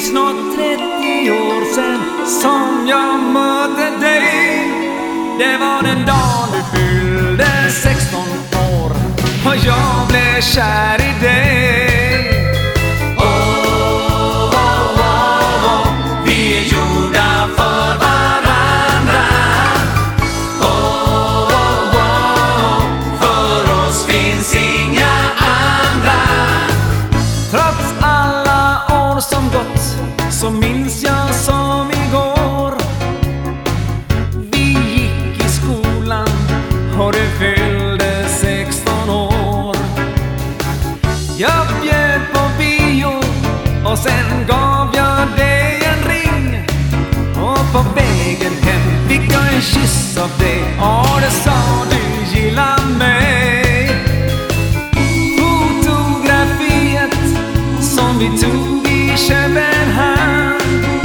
snart 30 år sen som jag mötte dig. Det var den dagen du fyllde 16 år och jag blev kär i dig. Vi är gjorda för varandra. För oss finns inga andra. Trots alla år som gått så minns jag som igår. Vi gick i skolan och du fyllde 16 år. Jag bjöd på bio och sen gav jag dig en ring. Och på vägen hem fick jag en kyss av dig och det sa du gillar mig. Fotografiet som vi tog i Köpenhamn.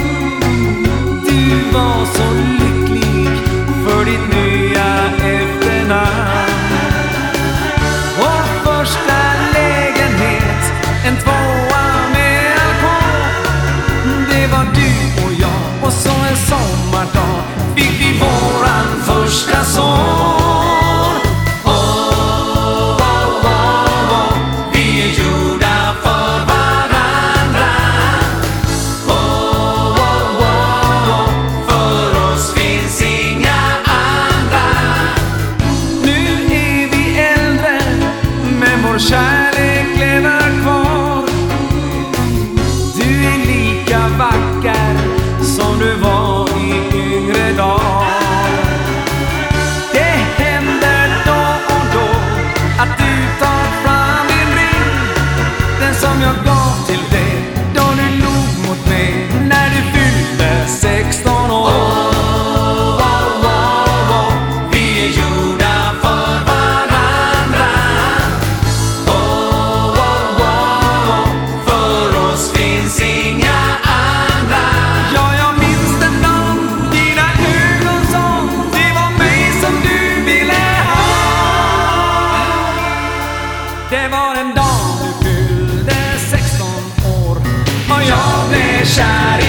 Du var så lycklig för ditt nya efternamn. Och första lägenhet, en tvåa med alkohol. Det var du och jag och så en sommardag fick vi våran första son. Vi är gjorda för varandra. För oss finns inga andra. Nu är vi äldre men vår kärlek lever kvar. Du är lika vacker som du var i yngre dagar. Det händer då och då att du tar fram din ring. Den som jag gav till dig då du log mot mig när du fyllde 16 år. Vi är gjorda för varandra. För oss finns inga andra. Ja, jag minns den dagen dina ögon sa det var mig som du ville ha. Det var en dag du fyllde 16 år och jag blev kär i